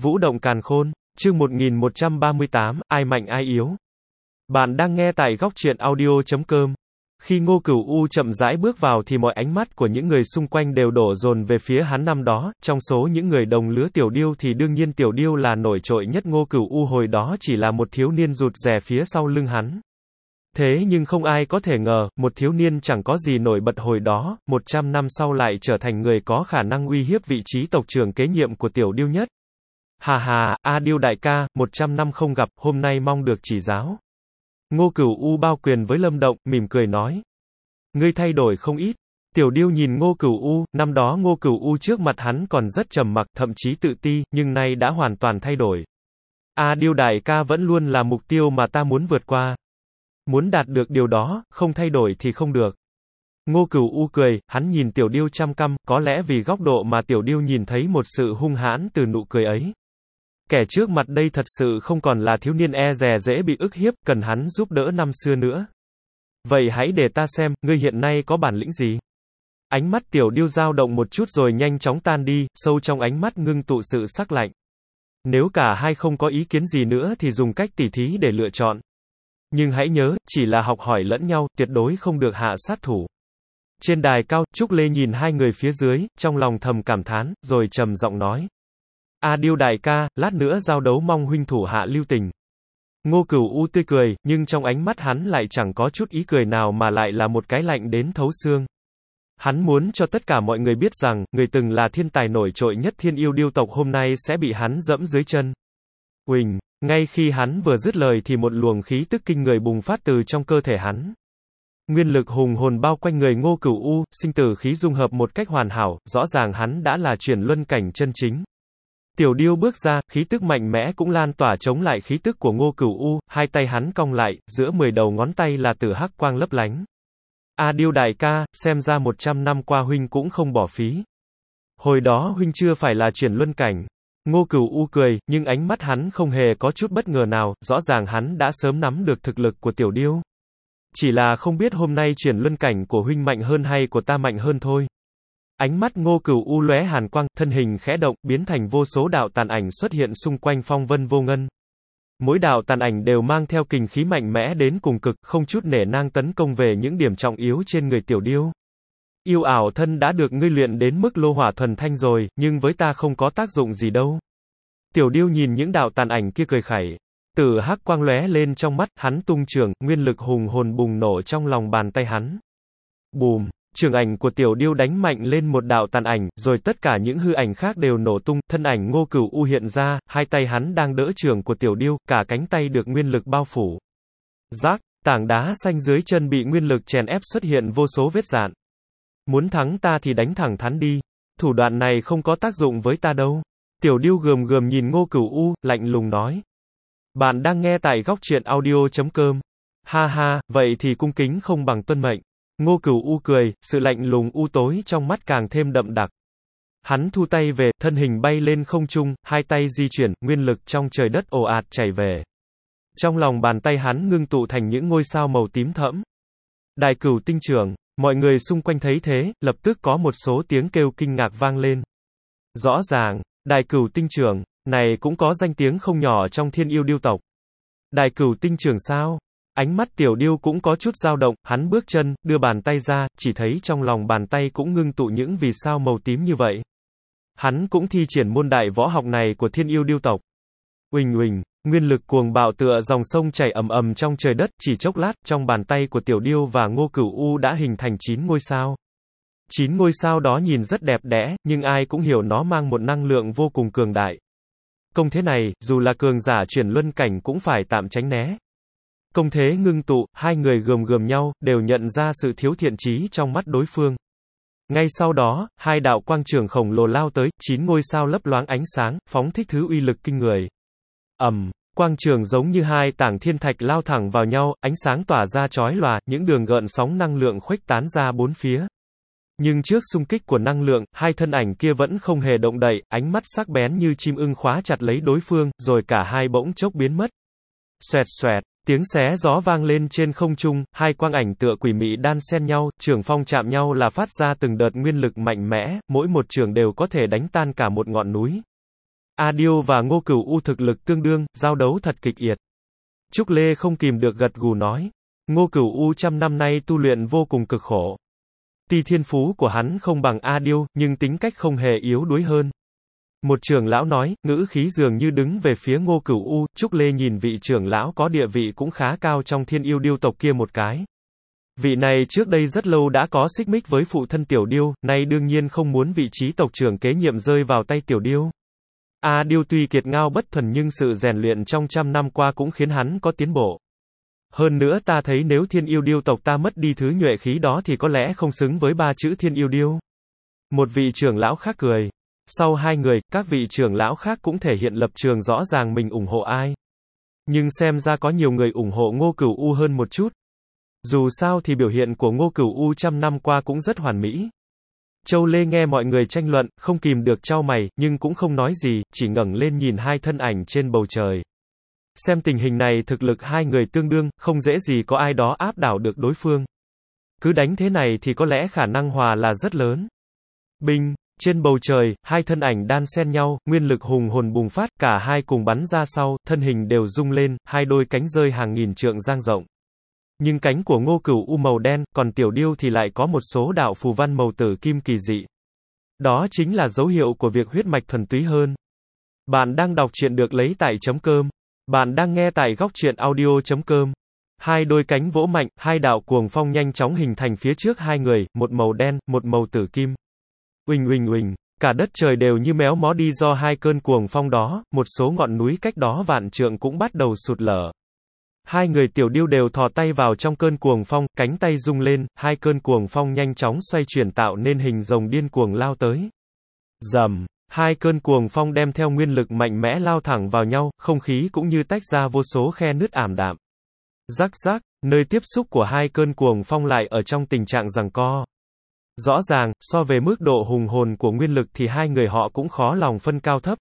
Vũ động càn khôn, chương 1138, ai mạnh ai yếu. Bạn đang nghe tại góc truyện audio.com. Khi Ngô Cửu U chậm rãi bước vào thì mọi ánh mắt của những người xung quanh đều đổ dồn về phía hắn năm đó, trong số những người đồng lứa Tiểu Điêu thì đương nhiên Tiểu Điêu là nổi trội nhất. Ngô Cửu U hồi đó chỉ là một thiếu niên rụt rè phía sau lưng hắn. Thế nhưng không ai có thể ngờ, một thiếu niên chẳng có gì nổi bật hồi đó, 100 năm sau lại trở thành người có khả năng uy hiếp vị trí tộc trưởng kế nhiệm của Tiểu Điêu nhất. Hà hà, A Điêu đại ca, 100 năm không gặp, hôm nay mong được chỉ giáo. Ngô Cửu U bao quyền với Lâm Động, mỉm cười nói. Ngươi thay đổi không ít. Tiểu Điêu nhìn Ngô Cửu U, năm đó Ngô Cửu U trước mặt hắn còn rất trầm mặc, thậm chí tự ti, nhưng nay đã hoàn toàn thay đổi. A Điêu đại ca vẫn luôn là mục tiêu mà ta muốn vượt qua. Muốn đạt được điều đó, không thay đổi thì không được. Ngô Cửu U cười, hắn nhìn Tiểu Điêu chăm căm, có lẽ vì góc độ mà Tiểu Điêu nhìn thấy một sự hung hãn từ nụ cười ấy. Kẻ trước mặt đây thật sự không còn là thiếu niên e dè dễ bị ức hiếp, cần hắn giúp đỡ năm xưa nữa. Vậy hãy để ta xem, ngươi hiện nay có bản lĩnh gì? Ánh mắt Tiểu Điêu dao động một chút rồi nhanh chóng tan đi, sâu trong ánh mắt ngưng tụ sự sắc lạnh. Nếu cả hai không có ý kiến gì nữa thì dùng cách tỉ thí để lựa chọn. Nhưng hãy nhớ, chỉ là học hỏi lẫn nhau, tuyệt đối không được hạ sát thủ. Trên đài cao, Trúc Lê nhìn hai người phía dưới, trong lòng thầm cảm thán, rồi trầm giọng nói. A Điêu đại ca, lát nữa giao đấu mong huynh thủ hạ lưu tình. Ngô Cửu U tươi cười, nhưng trong ánh mắt hắn lại chẳng có chút ý cười nào mà lại là một cái lạnh đến thấu xương. Hắn muốn cho tất cả mọi người biết rằng, người từng là thiên tài nổi trội nhất Thiên Yêu Điêu tộc hôm nay sẽ bị hắn dẫm dưới chân. Uỳnh, ngay khi hắn vừa dứt lời thì một luồng khí tức kinh người bùng phát từ trong cơ thể hắn. Nguyên lực hùng hồn bao quanh người Ngô Cửu U, sinh tử khí dung hợp một cách hoàn hảo, rõ ràng hắn đã là chuyển luân cảnh chân chính. Tiểu Điêu bước ra, khí tức mạnh mẽ cũng lan tỏa chống lại khí tức của Ngô Cửu U, hai tay hắn cong lại, giữa 10 đầu ngón tay là tử hắc quang lấp lánh. A Điêu đại ca, xem ra 100 năm qua huynh cũng không bỏ phí. Hồi đó huynh chưa phải là chuyển luân cảnh. Ngô Cửu U cười, nhưng ánh mắt hắn không hề có chút bất ngờ nào, rõ ràng hắn đã sớm nắm được thực lực của Tiểu Điêu. Chỉ là không biết hôm nay chuyển luân cảnh của huynh mạnh hơn hay của ta mạnh hơn thôi. Ánh mắt Ngô Cửu U lóe hàn quang, thân hình khẽ động, biến thành vô số đạo tàn ảnh xuất hiện xung quanh phong vân vô ngân. Mỗi đạo tàn ảnh đều mang theo kình khí mạnh mẽ đến cùng cực, không chút nể nang tấn công về những điểm trọng yếu trên người Tiểu Điêu. Yêu ảo thân đã được ngươi luyện đến mức lô hỏa thuần thanh rồi, nhưng với ta không có tác dụng gì đâu. Tiểu Điêu nhìn những đạo tàn ảnh kia cười khẩy. Tử hắc quang lóe lên trong mắt, hắn tung trường, nguyên lực hùng hồn bùng nổ trong lòng bàn tay hắn. Bùm, trường ảnh của Tiểu Điêu đánh mạnh lên một đạo tàn ảnh, rồi tất cả những hư ảnh khác đều nổ tung, thân ảnh Ngô Cửu U hiện ra, hai tay hắn đang đỡ trường của Tiểu Điêu, cả cánh tay được nguyên lực bao phủ. Rác, tảng đá xanh dưới chân bị nguyên lực chèn ép xuất hiện vô số vết rạn. Muốn thắng ta thì đánh thẳng thắn đi. Thủ đoạn này không có tác dụng với ta đâu. Tiểu Điêu gườm gườm nhìn Ngô Cửu U, lạnh lùng nói. Bạn đang nghe tại góc truyện audio.com. Ha ha, vậy thì cung kính không bằng tuân mệnh. Ngô Cửu U cười, sự lạnh lùng u tối trong mắt càng thêm đậm đặc. Hắn thu tay về, thân hình bay lên không trung, hai tay di chuyển, nguyên lực trong trời đất ồ ạt chảy về. Trong lòng bàn tay hắn ngưng tụ thành những ngôi sao màu tím thẫm. Đại Cửu tinh trưởng. Mọi người xung quanh thấy thế, lập tức có một số tiếng kêu kinh ngạc vang lên. Rõ ràng, Đại Cửu tinh trưởng này cũng có danh tiếng không nhỏ trong Thiên Yêu Điêu tộc. Đại Cửu tinh trưởng sao? Ánh mắt Tiểu Điêu cũng có chút dao động, hắn bước chân, đưa bàn tay ra, chỉ thấy trong lòng bàn tay cũng ngưng tụ những vì sao màu tím như vậy. Hắn cũng thi triển môn đại võ học này của Thiên Yêu Điêu tộc. Uỳnh uỳnh, nguyên lực cuồng bạo tựa dòng sông chảy ầm ầm trong trời đất, chỉ chốc lát, trong bàn tay của Tiểu Điêu và Ngô Cửu U đã hình thành 9 ngôi sao. 9 ngôi sao đó nhìn rất đẹp đẽ, nhưng ai cũng hiểu nó mang một năng lượng vô cùng cường đại. Công thế này, dù là cường giả chuyển luân cảnh cũng phải tạm tránh né. Công thế ngưng tụ, hai người gườm gườm nhau, đều nhận ra sự thiếu thiện chí trong mắt đối phương. Ngay sau đó, hai đạo quang trường khổng lồ lao tới, 9 ngôi sao lấp loáng ánh sáng, phóng thích thứ uy lực kinh người. Quang trường giống như hai tảng thiên thạch lao thẳng vào nhau, ánh sáng tỏa ra chói lòa, những đường gợn sóng năng lượng khuếch tán ra bốn phía. Nhưng trước xung kích của năng lượng, hai thân ảnh kia vẫn không hề động đậy, ánh mắt sắc bén như chim ưng khóa chặt lấy đối phương, rồi cả hai bỗng chốc biến mất. Xoẹt xoẹt, tiếng xé gió vang lên trên không trung, hai quang ảnh tựa quỷ mị đan xen nhau, trường phong chạm nhau là phát ra từng đợt nguyên lực mạnh mẽ, mỗi một trường đều có thể đánh tan cả một ngọn núi. A Điêu và Ngô Cửu U thực lực tương đương, giao đấu thật kịch liệt. Trúc Lê không kìm được gật gù nói. Ngô Cửu U trăm năm nay tu luyện vô cùng cực khổ. Tuy thiên phú của hắn không bằng A Điêu, nhưng tính cách không hề yếu đuối hơn. Một trưởng lão nói, ngữ khí dường như đứng về phía Ngô Cửu U. Trúc Lê nhìn vị trưởng lão có địa vị cũng khá cao trong Thiên Yêu Điêu tộc kia một cái. Vị này trước đây rất lâu đã có xích mích với phụ thân Tiểu Điêu, nay đương nhiên không muốn vị trí tộc trưởng kế nhiệm rơi vào tay Tiểu Điêu. A Điêu tuy kiệt ngao bất thuần nhưng sự rèn luyện trong trăm năm qua cũng khiến hắn có tiến bộ. Hơn nữa ta thấy nếu Thiên Yêu Điêu tộc ta mất đi thứ nhuệ khí đó thì có lẽ không xứng với ba chữ Thiên Yêu Điêu. Một vị trưởng lão khác cười. Sau hai người, các vị trưởng lão khác cũng thể hiện lập trường rõ ràng mình ủng hộ ai. Nhưng xem ra có nhiều người ủng hộ Ngô Cửu U hơn một chút. Dù sao thì biểu hiện của Ngô Cửu U trăm năm qua cũng rất hoàn mỹ. Châu Lê nghe mọi người tranh luận, không kìm được chau mày, nhưng cũng không nói gì, chỉ ngẩng lên nhìn hai thân ảnh trên bầu trời. Xem tình hình này thực lực hai người tương đương, không dễ gì có ai đó áp đảo được đối phương. Cứ đánh thế này thì có lẽ khả năng hòa là rất lớn. Binh, trên bầu trời, hai thân ảnh đan xen nhau, nguyên lực hùng hồn bùng phát, cả hai cùng bắn ra sau, thân hình đều rung lên, hai đôi cánh rơi hàng nghìn trượng dang rộng. Nhưng cánh của Ngô Cửu U màu đen, còn Tiểu Điêu thì lại có một số đạo phù văn màu tử kim kỳ dị. Đó chính là dấu hiệu của việc huyết mạch thuần túy hơn. Bạn đang đọc truyện được lấy tại .com. Bạn đang nghe tại góc truyện audio.com. Hai đôi cánh vỗ mạnh, hai đạo cuồng phong nhanh chóng hình thành phía trước hai người, một màu đen, một màu tử kim. Uỳnh uỳnh uỳnh, cả đất trời đều như méo mó đi do hai cơn cuồng phong đó, một số ngọn núi cách đó vạn trượng cũng bắt đầu sụt lở. Hai người Tiểu Điêu đều thò tay vào trong cơn cuồng phong, cánh tay rung lên, hai cơn cuồng phong nhanh chóng xoay chuyển tạo nên hình rồng điên cuồng lao tới. Rầm, hai cơn cuồng phong đem theo nguyên lực mạnh mẽ lao thẳng vào nhau, không khí cũng như tách ra vô số khe nứt ảm đạm. Rắc rắc, nơi tiếp xúc của hai cơn cuồng phong lại ở trong tình trạng giằng co. Rõ ràng, so về mức độ hùng hồn của nguyên lực thì hai người họ cũng khó lòng phân cao thấp.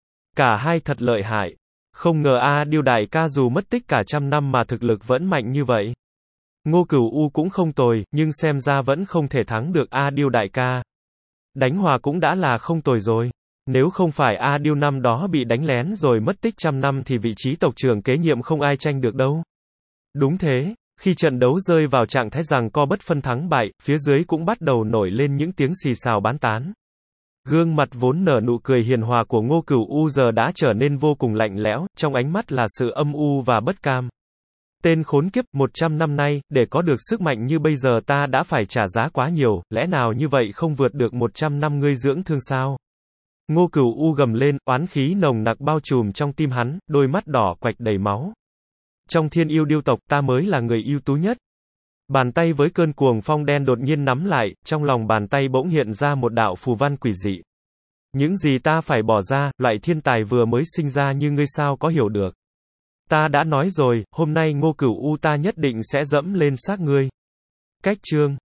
Cả hai thật lợi hại. Không ngờ A Điêu đại ca dù mất tích cả trăm năm mà thực lực vẫn mạnh như vậy. Ngô Cửu U cũng không tồi, nhưng xem ra vẫn không thể thắng được A Điêu đại ca. Đánh hòa cũng đã là không tồi rồi. Nếu không phải A Điêu năm đó bị đánh lén rồi mất tích trăm năm thì vị trí tộc trưởng kế nhiệm không ai tranh được đâu. Đúng thế, khi trận đấu rơi vào trạng thái giằng co bất phân thắng bại, phía dưới cũng bắt đầu nổi lên những tiếng xì xào bán tán. Gương mặt vốn nở nụ cười hiền hòa của Ngô Cửu U giờ đã trở nên vô cùng lạnh lẽo, trong ánh mắt là sự âm u và bất cam. Tên khốn kiếp, 100 năm nay, để có được sức mạnh như bây giờ ta đã phải trả giá quá nhiều, lẽ nào như vậy không vượt được 100 năm ngươi dưỡng thương sao? Ngô Cửu U gầm lên, oán khí nồng nặc bao trùm trong tim hắn, đôi mắt đỏ quạch đầy máu. Trong Thiên Yêu Điêu tộc, ta mới là người ưu tú nhất. Bàn tay với cơn cuồng phong đen đột nhiên nắm lại, trong lòng bàn tay bỗng hiện ra một đạo phù văn quỷ dị. Những gì ta phải bỏ ra, loại thiên tài vừa mới sinh ra như ngươi sao có hiểu được. Ta đã nói rồi, hôm nay Ngô Cửu U ta nhất định sẽ dẫm lên xác ngươi. Cách chương